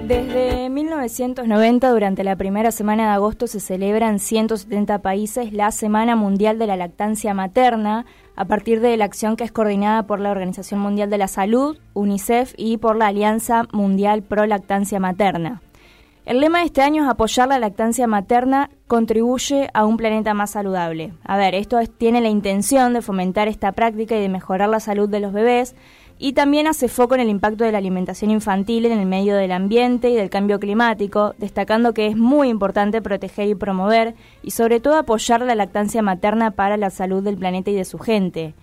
Desde 1990, durante la primera semana de agosto, se celebra en 170 países la Semana Mundial de la Lactancia Materna, a partir de la acción que es coordinada por la Organización Mundial de la Salud, UNICEF, y por la Alianza Mundial Pro Lactancia Materna. El lema de este año es apoyar la lactancia materna, contribuye a un planeta más saludable. Esto tiene la intención de fomentar esta práctica y de mejorar la salud de los bebés, y también hace foco en el impacto de la alimentación infantil en el medio del ambiente y del cambio climático, destacando que es muy importante proteger y promover, y sobre todo apoyar la lactancia materna para la salud del planeta y de su gente.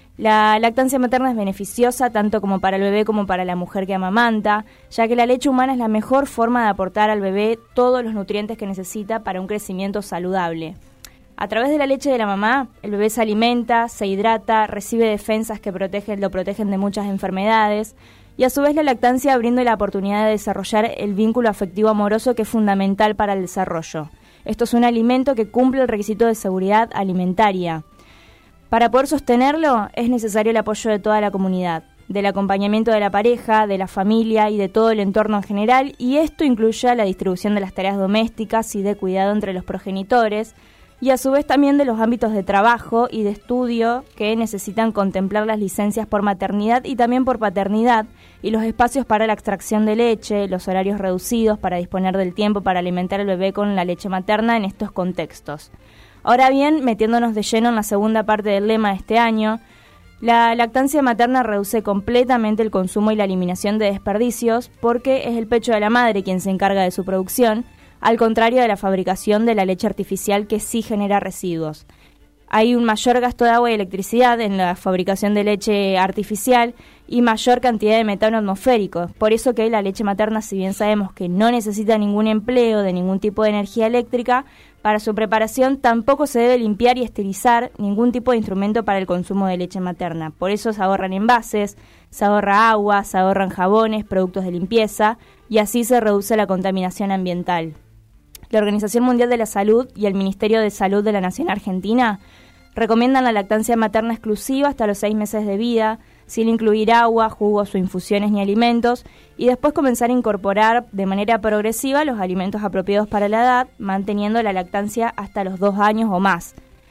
La lactancia materna es beneficiosa tanto como para el bebé como para la mujer que amamanta, ya que la leche humana es la mejor forma de aportar al bebé todos los nutrientes que necesita para un crecimiento saludable. A través de la leche de la mamá, el bebé se alimenta, se hidrata, recibe defensas que lo protegen de muchas enfermedades, y a su vez la lactancia brinda la oportunidad de desarrollar el vínculo afectivo amoroso que es fundamental para el desarrollo. Esto es un alimento que cumple el requisito de seguridad alimentaria. Para poder sostenerlo es necesario el apoyo de toda la comunidad, del acompañamiento de la pareja, de la familia y de todo el entorno en general, y esto incluye la distribución de las tareas domésticas y de cuidado entre los progenitores, y a su vez también de los ámbitos de trabajo y de estudio que necesitan contemplar las licencias por maternidad y también por paternidad, y los espacios para la extracción de leche, los horarios reducidos para disponer del tiempo para alimentar al bebé con la leche materna en estos contextos. Ahora bien, metiéndonos de lleno en la segunda parte del lema de este año, la lactancia materna reduce completamente el consumo y la eliminación de desperdicios porque es el pecho de la madre quien se encarga de su producción, al contrario de la fabricación de la leche artificial que sí genera residuos. Hay un mayor gasto de agua y electricidad en la fabricación de leche artificial y mayor cantidad de metano atmosférico. Por eso que la leche materna, si bien sabemos que no necesita ningún empleo de ningún tipo de energía eléctrica, para su preparación tampoco se debe limpiar y esterilizar ningún tipo de instrumento para el consumo de leche materna. Por eso se ahorran envases, se ahorra agua, se ahorran jabones, productos de limpieza, y así se reduce la contaminación ambiental. La Organización Mundial de la Salud y el Ministerio de Salud de la Nación Argentina recomiendan la lactancia materna exclusiva hasta los 6 meses de vida, sin incluir agua, jugos o infusiones ni alimentos, y después comenzar a incorporar de manera progresiva los alimentos apropiados para la edad, manteniendo la lactancia hasta los 2 años o más.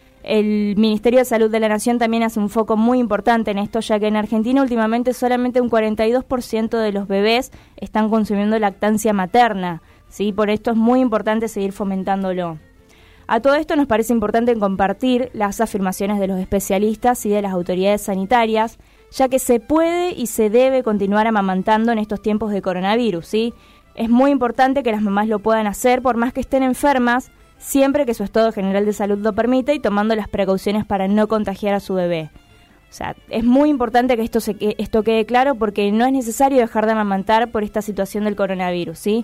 El Ministerio de Salud de la Nación también hace un foco muy importante en esto, ya que en Argentina últimamente solamente un 42% de los bebés están consumiendo lactancia materna, ¿sí? Por esto es muy importante seguir fomentándolo. A todo esto nos parece importante compartir las afirmaciones de los especialistas y de las autoridades sanitarias, ya que se puede y se debe continuar amamantando en estos tiempos de coronavirus, ¿sí? Es muy importante que las mamás lo puedan hacer por más que estén enfermas, siempre que su estado general de salud lo permita y tomando las precauciones para no contagiar a su bebé. O sea, es muy importante que esto quede claro porque no es necesario dejar de amamantar por esta situación del coronavirus, ¿sí?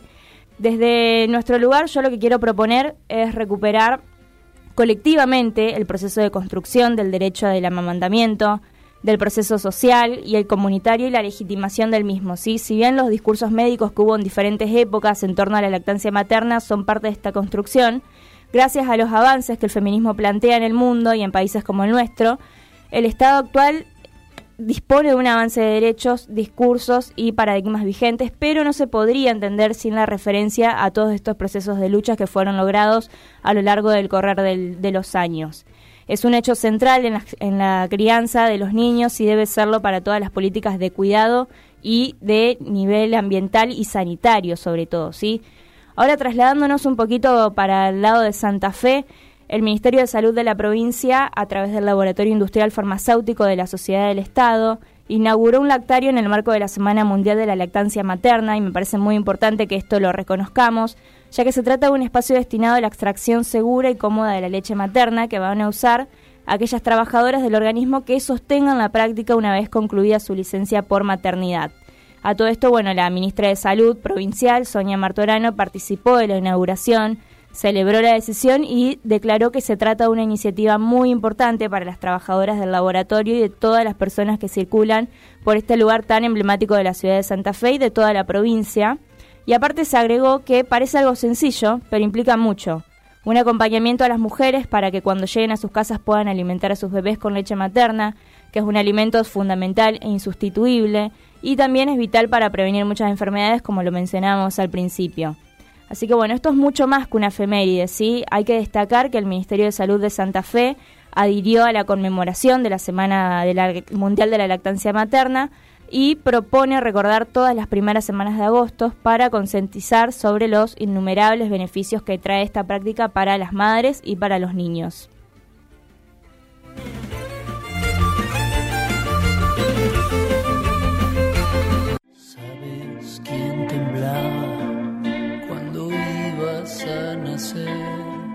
Desde nuestro lugar, yo lo que quiero proponer es recuperar colectivamente el proceso de construcción del derecho del amamantamiento, del proceso social y el comunitario y la legitimación del mismo, ¿sí? Si bien los discursos médicos que hubo en diferentes épocas en torno a la lactancia materna son parte de esta construcción, gracias a los avances que el feminismo plantea en el mundo y en países como el nuestro, el Estado actual dispone de un avance de derechos, discursos y paradigmas vigentes, pero no se podría entender sin la referencia a todos estos procesos de lucha que fueron logrados a lo largo del correr de los años. Es un hecho central en la crianza de los niños y debe serlo para todas las políticas de cuidado y de nivel ambiental y sanitario sobre todo, ¿sí? Ahora trasladándonos un poquito para el lado de Santa Fe, el Ministerio de Salud de la provincia, a través del Laboratorio Industrial Farmacéutico de la Sociedad del Estado, inauguró un lactario en el marco de la Semana Mundial de la Lactancia Materna, y me parece muy importante que esto lo reconozcamos, ya que se trata de un espacio destinado a la extracción segura y cómoda de la leche materna que van a usar aquellas trabajadoras del organismo que sostengan la práctica una vez concluida su licencia por maternidad. A todo esto, la ministra de Salud provincial, Sonia Martorano, participó de la inauguración, celebró la decisión y declaró que se trata de una iniciativa muy importante para las trabajadoras del laboratorio y de todas las personas que circulan por este lugar tan emblemático de la ciudad de Santa Fe y de toda la provincia. Y aparte se agregó que parece algo sencillo, pero implica mucho. Un acompañamiento a las mujeres para que cuando lleguen a sus casas puedan alimentar a sus bebés con leche materna, que es un alimento fundamental e insustituible, y también es vital para prevenir muchas enfermedades, como lo mencionábamos al principio. Así que bueno, esto es mucho más que una efeméride, ¿sí? Hay que destacar que el Ministerio de Salud de Santa Fe adhirió a la conmemoración de la Semana Mundial de la Lactancia Materna y propone recordar todas las primeras semanas de agosto para concientizar sobre los innumerables beneficios que trae esta práctica para las madres y para los niños. ¿Sabes quién temblaba cuando ibas a nacer?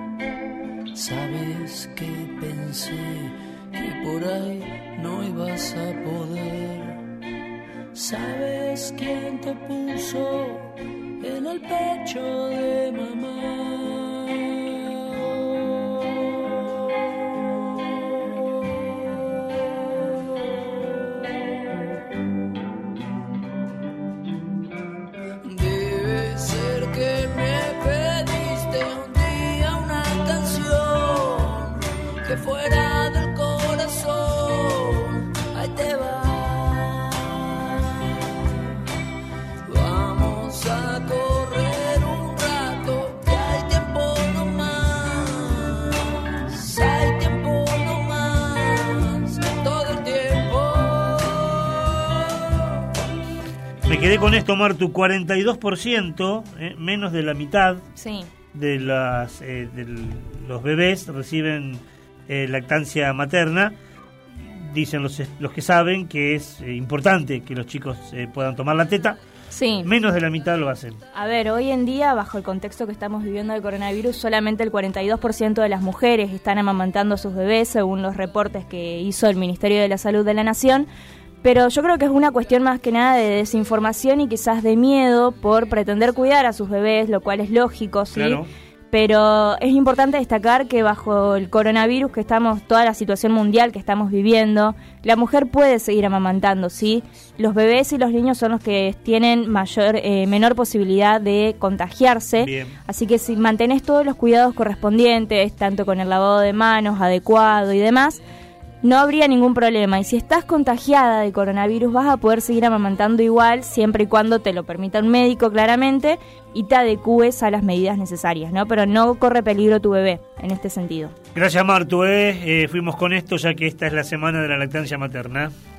¿Sabes que pensé que por ahí no ibas a poder? ¿Sabes quién te puso en el pecho de mamá? Debe ser que me pediste un día una canción que fuera del corazón. Ahí te va. A correr un rato, que hay tiempo no más, hay tiempo no más, todo el tiempo. Me quedé con esto, Martu, 42%, menos de la mitad Sí. de los bebés reciben lactancia materna. Dicen los que saben que es importante que los chicos puedan tomar la teta. Sí. Menos de la mitad lo hacen. A ver, hoy en día, bajo el contexto que estamos viviendo del coronavirus, solamente el 42% de las mujeres están amamantando a sus bebés, según los reportes que hizo el Ministerio de la Salud de la Nación. Pero yo creo que es una cuestión más que nada de desinformación y quizás de miedo por pretender cuidar a sus bebés, lo cual es lógico, ¿sí? Claro. Pero es importante destacar que bajo el coronavirus que estamos, toda la situación mundial que estamos viviendo, la mujer puede seguir amamantando, ¿sí? Los bebés y los niños son los que tienen menor posibilidad de contagiarse. Bien. Así que si mantenés todos los cuidados correspondientes, tanto con el lavado de manos adecuado y demás, no habría ningún problema. Y si estás contagiada de coronavirus, vas a poder seguir amamantando igual, siempre y cuando te lo permita un médico, claramente, y te adecúes a las medidas necesarias, ¿no? Pero no corre peligro tu bebé, en este sentido. Gracias, Martu. Fuimos con esto, ya que esta es la semana de la lactancia materna.